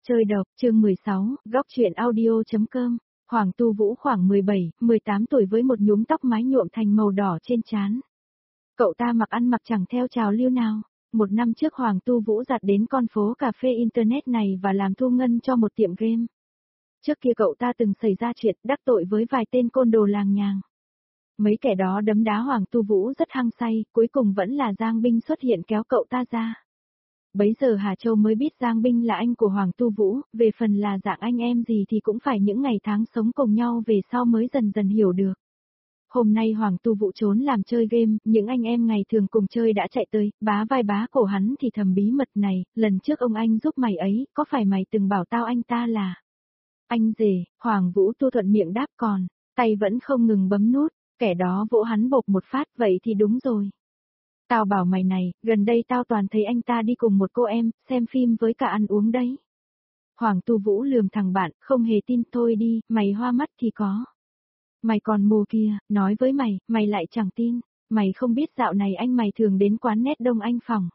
Chơi độc, chương 16, góc truyện audio.com. Hoàng Tu Vũ khoảng 17, 18 tuổi với một nhúm tóc mái nhuộm thành màu đỏ trên trán. Cậu ta ăn mặc chẳng theo trào lưu nào. Một năm trước Hoàng Tu Vũ dạt đến con phố cà phê internet này và làm thu ngân cho một tiệm game. Trước kia cậu ta từng xảy ra chuyện đắc tội với vài tên côn đồ làng nhàng. Mấy kẻ đó đấm đá Hoàng Tu Vũ rất hăng say, cuối cùng vẫn là Giang Binh xuất hiện kéo cậu ta ra. Bấy giờ Hà Châu mới biết Giang Binh là anh của Hoàng Tu Vũ, về phần là dạng anh em gì thì cũng phải những ngày tháng sống cùng nhau về sau mới dần dần hiểu được. Hôm nay Hoàng Tu Vũ trốn làm chơi game, những anh em ngày thường cùng chơi đã chạy tới, bá vai bá cổ hắn thì thầm bí mật này, lần trước ông anh giúp mày ấy, có phải mày từng bảo tao anh ta là anh rể? Hoàng Vũ Tu thuận miệng đáp, còn tay vẫn không ngừng bấm nút, kẻ đó vỗ hắn bộp một phát, vậy thì đúng rồi. Tao bảo mày này, gần đây tao toàn thấy anh ta đi cùng một cô em, xem phim với cả ăn uống đấy. Hoàng Tu Vũ lườm thằng bạn, không hề tin. Thôi đi, mày hoa mắt thì có. Mày còn mù kia, nói với mày, mày lại chẳng tin. Mày không biết dạo này anh mày thường đến quán nét Đông Anh phòng.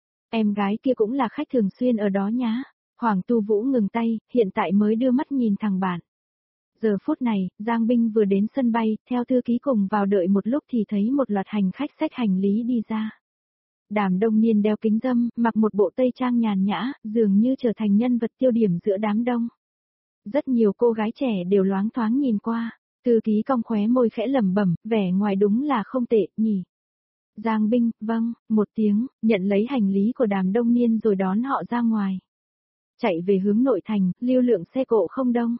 Em gái kia cũng là khách thường xuyên ở đó nhá. Hoàng Tu Vũ ngừng tay, hiện tại mới đưa mắt nhìn thằng bạn. Giờ phút này, Giang Binh vừa đến sân bay, theo thư ký cùng vào đợi một lúc thì thấy một loạt hành khách xách hành lý đi ra. Đàm Đông Niên đeo kính râm, mặc một bộ tây trang nhàn nhã, dường như trở thành nhân vật tiêu điểm giữa đám đông. Rất nhiều cô gái trẻ đều loáng thoáng nhìn qua, thư ký cong khóe môi khẽ lẩm bẩm, vẻ ngoài đúng là không tệ, nhỉ. Giang Binh, vâng, một tiếng, nhận lấy hành lý của Đàm Đông Niên rồi đón họ ra ngoài. Chạy về hướng nội thành, lưu lượng xe cộ không đông.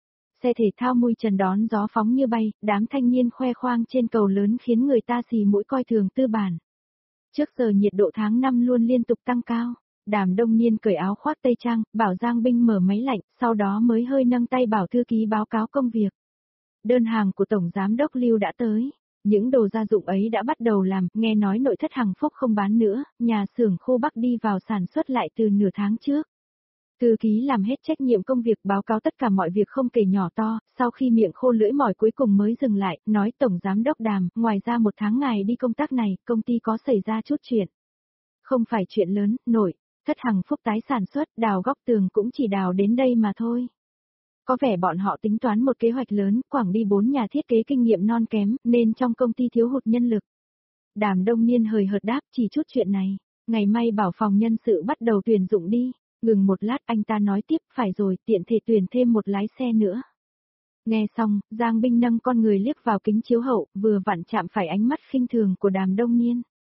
Xe thể thao mui trần đón gió phóng như bay, đám thanh niên khoe khoang trên cầu lớn khiến người ta xì mũi coi thường tư bản. Trước giờ nhiệt độ tháng 5 luôn liên tục tăng cao, Đàm Đông Niên cởi áo khoác tây trang, bảo Giang Binh mở máy lạnh, sau đó mới hơi nâng tay bảo thư ký báo cáo công việc. Đơn hàng của Tổng Giám đốc Lưu đã tới, những đồ gia dụng ấy đã bắt đầu làm, nghe nói nội thất Hằng Phúc không bán nữa, nhà xưởng khu Bắc đi vào sản xuất lại từ nửa tháng trước. Thư ký làm hết trách nhiệm công việc báo cáo tất cả mọi việc không kể nhỏ to, sau khi miệng khô lưỡi mỏi cuối cùng mới dừng lại, nói Tổng Giám đốc Đàm, ngoài ra một tháng ngài đi công tác này, công ty có xảy ra chút chuyện. Không phải chuyện lớn, nội thất Hằng Phúc tái sản xuất, đào góc tường cũng chỉ đào đến đây mà thôi. Có vẻ bọn họ tính toán một kế hoạch lớn, quảng đi 4 nhà thiết kế kinh nghiệm non kém, nên trong công ty thiếu hụt nhân lực. Đàm Đông Niên hời hợt đáp, chỉ chút chuyện này, ngày mai bảo phòng nhân sự bắt đầu tuyển dụng đi. Ngừng một lát anh ta nói tiếp, phải rồi, tiện thể tuyển thêm một lái xe nữa. Nghe xong, Giang Binh nâng con người liếc vào kính chiếu hậu, vừa vặn chạm phải ánh mắt khinh thường của Đàm Đông Niên.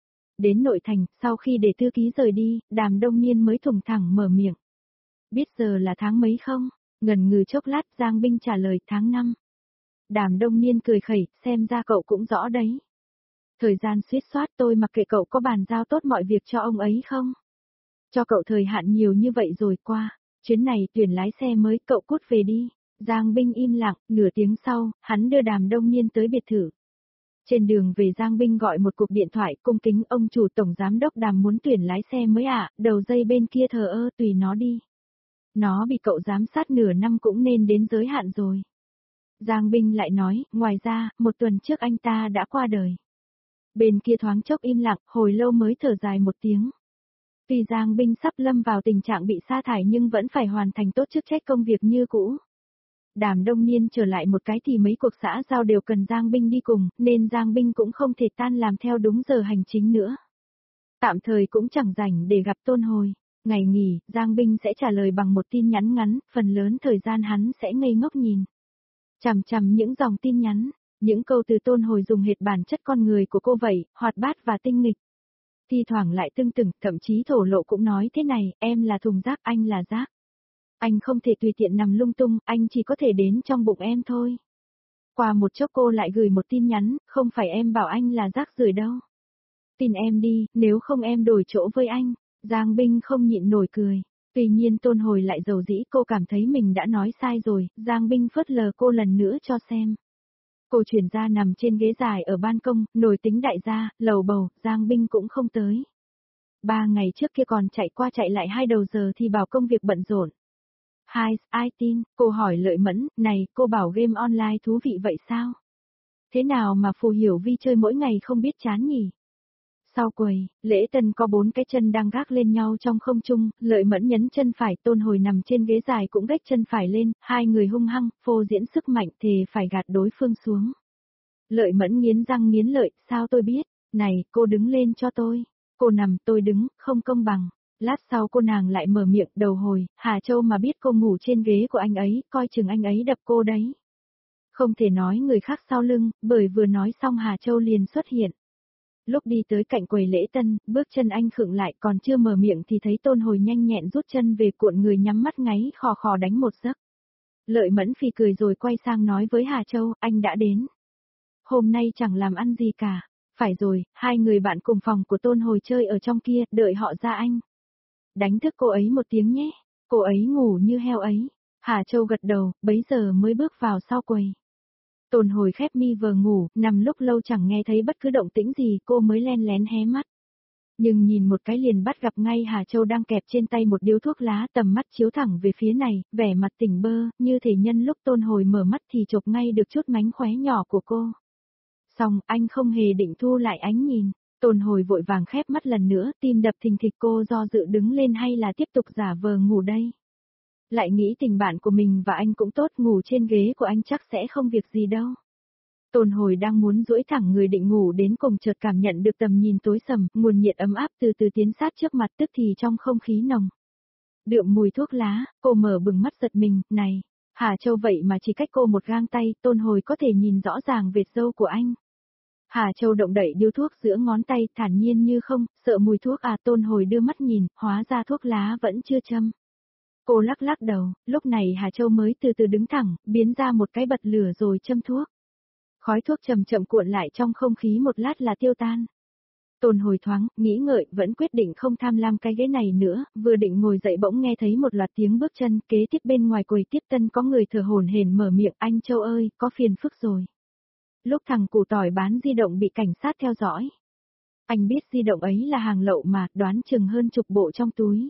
Đến nội thành, sau khi để thư ký rời đi, Đàm Đông Niên mới thủng thẳng mở miệng. Biết giờ là tháng mấy không? Ngần ngừ chốc lát, Giang Binh trả lời tháng 5. Đàm Đông Niên cười khẩy, xem ra cậu cũng rõ đấy. Thời gian suýt soát, tôi mặc kệ cậu có bàn giao tốt mọi việc cho ông ấy không? Cho cậu thời hạn nhiều như vậy rồi qua, chuyến này tuyển lái xe mới, cậu cút về đi. Giang Binh im lặng, nửa tiếng sau, hắn đưa Đàm Đông Niên tới biệt thự. Trên đường về Giang Binh gọi một cuộc điện thoại, cung kính, ông chủ Tổng Giám đốc Đàm muốn tuyển lái xe mới ạ. Đầu dây bên kia thờ ơ, tùy nó đi. Nó bị cậu giám sát nửa năm cũng nên đến giới hạn rồi. Giang Binh lại nói, ngoài ra, một tuần trước anh ta đã qua đời. Bên kia thoáng chốc im lặng, hồi lâu mới thở dài một tiếng. Tuy Giang Binh sắp lâm vào tình trạng bị sa thải nhưng vẫn phải hoàn thành tốt chức trách công việc như cũ. Đàm Đông Niên trở lại một cái thì mấy cuộc xã giao đều cần Giang Binh đi cùng, nên Giang Binh cũng không thể tan làm theo đúng giờ hành chính nữa. Tạm thời cũng chẳng rảnh để gặp Tôn Hồi. Ngày nghỉ, Giang Binh sẽ trả lời bằng một tin nhắn ngắn, phần lớn thời gian hắn sẽ ngây ngốc nhìn. Chằm chằm những dòng tin nhắn, những câu từ Tôn Hồi dùng hệt bản chất con người của cô vậy, hoạt bát và tinh nghịch. Thi thoảng lại tưng tửng, thậm chí thổ lộ cũng nói thế này, em là thùng rác, anh là rác. Anh không thể tùy tiện nằm lung tung, anh chỉ có thể đến trong bụng em thôi. Qua một chốc cô lại gửi một tin nhắn, không phải em bảo anh là rác rưởi đâu. Tin em đi, nếu không em đổi chỗ với anh. Giang Binh không nhịn nổi cười. Tuy nhiên Tôn Hồi lại dầu dĩ, cô cảm thấy mình đã nói sai rồi, Giang Binh phớt lờ cô lần nữa cho xem. Cô chuyển ra nằm trên ghế dài ở ban công, nổi tính đại gia, lầu bầu, Giang Binh cũng không tới. 3 ngày trước kia còn chạy qua chạy lại 2 đầu giờ thì bảo công việc bận rộn. Hai, ai tin, cô hỏi Lợi Mẫn, này, cô bảo game online thú vị vậy sao? Thế nào mà Phù Hiểu Vi chơi mỗi ngày không biết chán nhỉ? Sau quầy, Lễ Tân có 4 cái chân đang gác lên nhau trong không trung, Lợi Mẫn nhấn chân phải, Tôn Hồi nằm trên ghế dài cũng gách chân phải lên, hai người hung hăng, phô diễn sức mạnh thì phải gạt đối phương xuống. Lợi Mẫn nghiến răng nghiến lợi, sao tôi biết, này, cô đứng lên cho tôi. Cô nằm, tôi đứng, không công bằng. Lát sau cô nàng lại mở miệng, đầu hồi, Hà Châu mà biết cô ngủ trên ghế của anh ấy, coi chừng anh ấy đập cô đấy. Không thể nói người khác sau lưng, bởi vừa nói xong Hà Châu liền xuất hiện. Lúc đi tới cạnh quầy Lễ Tân, bước chân anh khựng lại, còn chưa mở miệng thì thấy Tôn Hồi nhanh nhẹn rút chân về, cuộn người nhắm mắt ngáy khò khò đánh một giấc. Lợi Mẫn phì cười rồi quay sang nói với Hà Châu, anh đã đến. Hôm nay chẳng làm ăn gì cả. Phải rồi, hai người bạn cùng phòng của Tôn Hồi chơi ở trong kia, đợi họ ra anh. Đánh thức cô ấy một tiếng nhé, cô ấy ngủ như heo ấy. Hà Châu gật đầu, bấy giờ mới bước vào sau quầy. Tôn Hồi khép mi vờ ngủ, nằm lúc lâu chẳng nghe thấy bất cứ động tĩnh gì, cô mới len lén hé mắt. Nhưng nhìn một cái liền bắt gặp ngay Hà Châu đang kẹp trên tay một điếu thuốc lá, tầm mắt chiếu thẳng về phía này, vẻ mặt tỉnh bơ, như thể nhân lúc Tôn Hồi mở mắt thì chộp ngay được chút mánh khóe nhỏ của cô. Xong, anh không hề định thu lại ánh nhìn. Tôn Hồi vội vàng khép mắt lần nữa, tim đập thình thịch, cô do dự đứng lên hay là tiếp tục giả vờ ngủ đây. Lại nghĩ tình bạn của mình và anh cũng tốt, ngủ trên ghế của anh chắc sẽ không việc gì đâu. Tôn Hồi đang muốn duỗi thẳng người định ngủ đến cùng chợt cảm nhận được tầm nhìn tối sầm, nguồn nhiệt ấm áp từ từ tiến sát trước mặt, tức thì trong không khí nồng đượm mùi thuốc lá, cô mở bừng mắt giật mình, này, Hà Châu vậy mà chỉ cách cô một gang tay, Tôn Hồi có thể nhìn rõ ràng vệt râu của anh. Hà Châu động đậy điếu thuốc giữa ngón tay, thản nhiên như không, sợ mùi thuốc à? Tôn Hồi đưa mắt nhìn, hóa ra thuốc lá vẫn chưa châm. Cô lắc lắc đầu, lúc này Hà Châu mới từ từ đứng thẳng, biến ra một cái bật lửa rồi châm thuốc. Khói thuốc chậm chậm cuộn lại trong không khí, một lát là tiêu tan. Tôn Hồi thoáng, nghĩ ngợi, vẫn quyết định không tham lam cái ghế này nữa, vừa định ngồi dậy bỗng nghe thấy một loạt tiếng bước chân, kế tiếp bên ngoài quầy tiếp tân có người thở hổn hển mở miệng, anh Châu ơi, có phiền phức rồi. Lúc thằng củ tỏi bán di động bị cảnh sát theo dõi. Anh biết di động ấy là hàng lậu mà, đoán chừng hơn chục bộ trong túi.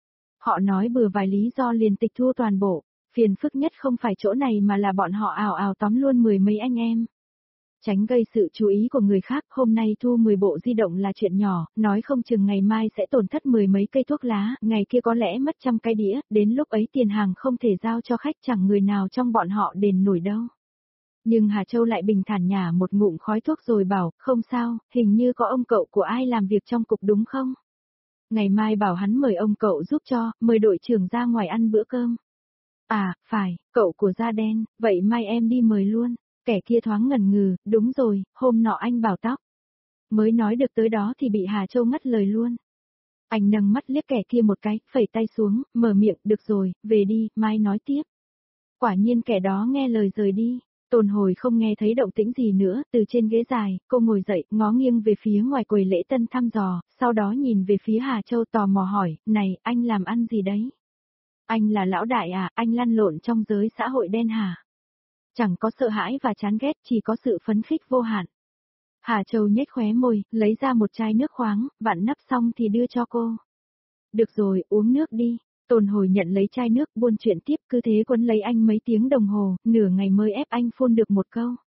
Họ nói bừa vài lý do liền tịch thu toàn bộ, phiền phức nhất không phải chỗ này mà là bọn họ ào ào tóm luôn 10 mấy anh em. Tránh gây sự chú ý của người khác, hôm nay thu 10 bộ di động là chuyện nhỏ, nói không chừng ngày mai sẽ tổn thất 10 mấy cây thuốc lá, ngày kia có lẽ mất trăm cái đĩa, đến lúc ấy tiền hàng không thể giao cho khách, chẳng người nào trong bọn họ đền nổi đâu. Nhưng Hà Châu lại bình thản nhả một ngụm khói thuốc rồi bảo, không sao, hình như có ông cậu của ai làm việc trong cục đúng không? Ngày mai bảo hắn mời ông cậu giúp cho, mời đội trưởng ra ngoài ăn bữa cơm. À, phải, cậu của da đen, vậy mai em đi mời luôn. Kẻ kia thoáng ngần ngừ, đúng rồi, hôm nọ anh bảo tóc. Mới nói được tới đó thì bị Hà Châu ngắt lời luôn. Anh nâng mắt liếc kẻ kia một cái, phẩy tay xuống, mở miệng, được rồi, về đi, mai nói tiếp. Quả nhiên kẻ đó nghe lời rời đi. Tôn Hồi không nghe thấy động tĩnh gì nữa, từ trên ghế dài, cô ngồi dậy, ngó nghiêng về phía ngoài quầy lễ tân thăm dò, sau đó nhìn về phía Hà Châu tò mò hỏi, này, anh làm ăn gì đấy? Anh là lão đại à, anh lăn lộn trong giới xã hội đen hả? Chẳng có sợ hãi và chán ghét, chỉ có sự phấn khích vô hạn. Hà Châu nhếch khóe môi, lấy ra một chai nước khoáng, vặn nắp xong thì đưa cho cô. Được rồi, uống nước đi. Tôn Hồi nhận lấy chai nước, buôn chuyện tiếp, cứ thế quấn lấy anh mấy tiếng đồng hồ, nửa ngày mới ép anh phun được một câu.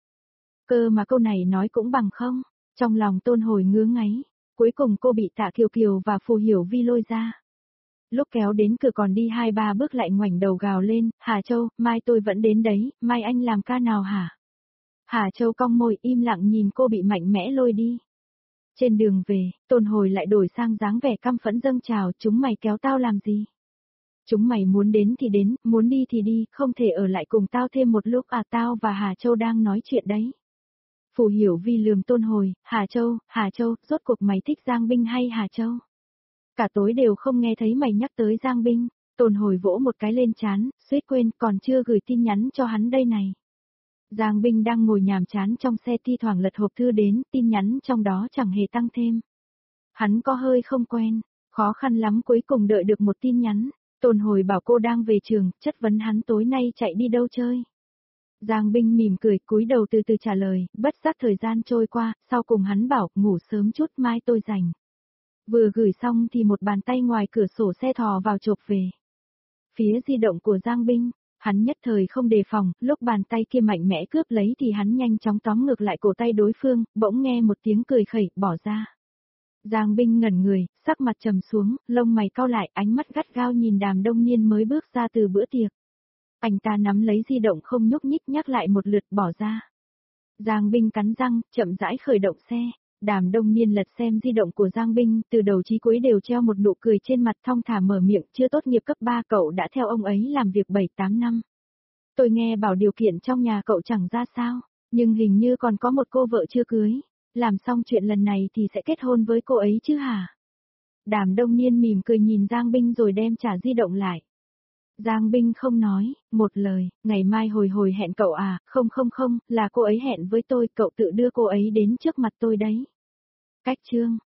Cơ mà câu này nói cũng bằng không. Trong lòng Tôn Hồi ngứa ngáy. Cuối cùng cô bị Tạ Kiều Kiều và Phù Hiểu Vi lôi ra. Lúc kéo đến cửa còn đi 2-3 bước lại ngoảnh đầu gào lên, Hà Châu, mai tôi vẫn đến đấy, mai anh làm ca nào hả? Hà Châu cong môi im lặng nhìn cô bị mạnh mẽ lôi đi. Trên đường về, Tôn Hồi lại đổi sang dáng vẻ căm phẫn dâng trào, chúng mày kéo tao làm gì? Chúng mày muốn đến thì đến, muốn đi thì đi, không thể ở lại cùng tao thêm một lúc à? Tao và Hà Châu đang nói chuyện đấy. Phù Hiểu Vi lườm Tôn Hồi, Hà Châu, rốt cuộc mày thích Giang Binh hay Hà Châu? Cả tối đều không nghe thấy mày nhắc tới Giang Binh. Tôn Hồi vỗ một cái lên trán, suýt quên, còn chưa gửi tin nhắn cho hắn đây này. Giang Binh đang ngồi nhàm chán trong xe, thi thoảng lật hộp thư đến, tin nhắn trong đó chẳng hề tăng thêm. Hắn có hơi không quen, khó khăn lắm cuối cùng đợi được một tin nhắn. Tôn Hồi bảo cô đang về trường, chất vấn hắn tối nay chạy đi đâu chơi. Giang Binh mỉm cười, cúi đầu từ từ trả lời, bất giác thời gian trôi qua, sau cùng hắn bảo, ngủ sớm chút, mai tôi rảnh. Vừa gửi xong thì một bàn tay ngoài cửa sổ xe thò vào chộp về. Phía di động của Giang Binh, hắn nhất thời không đề phòng, lúc bàn tay kia mạnh mẽ cướp lấy thì hắn nhanh chóng tóm ngược lại cổ tay đối phương, bỗng nghe một tiếng cười khẩy, bỏ ra. Giang Binh ngẩn người, sắc mặt trầm xuống, lông mày cau lại, ánh mắt gắt gao nhìn Đàm Đông Niên mới bước ra từ bữa tiệc. Anh ta nắm lấy di động không nhúc nhích nhắc lại một lượt bỏ ra. Giang Binh cắn răng, chậm rãi khởi động xe. Đàm Đông Niên lật xem di động của Giang Binh, từ đầu chí cuối đều treo một nụ cười trên mặt, thong thả mở miệng, chưa tốt nghiệp cấp 3 cậu đã theo ông ấy làm việc 7-8 năm. Tôi nghe bảo điều kiện trong nhà cậu chẳng ra sao, nhưng hình như còn có một cô vợ chưa cưới. Làm xong chuyện lần này thì sẽ kết hôn với cô ấy chứ hả? Đàm Đông Niên mỉm cười nhìn Giang Binh rồi đem trả di động lại. Giang Binh không nói, một lời, ngày mai hồi hẹn cậu à, không, là cô ấy hẹn với tôi, cậu tự đưa cô ấy đến trước mặt tôi đấy. Cách chương.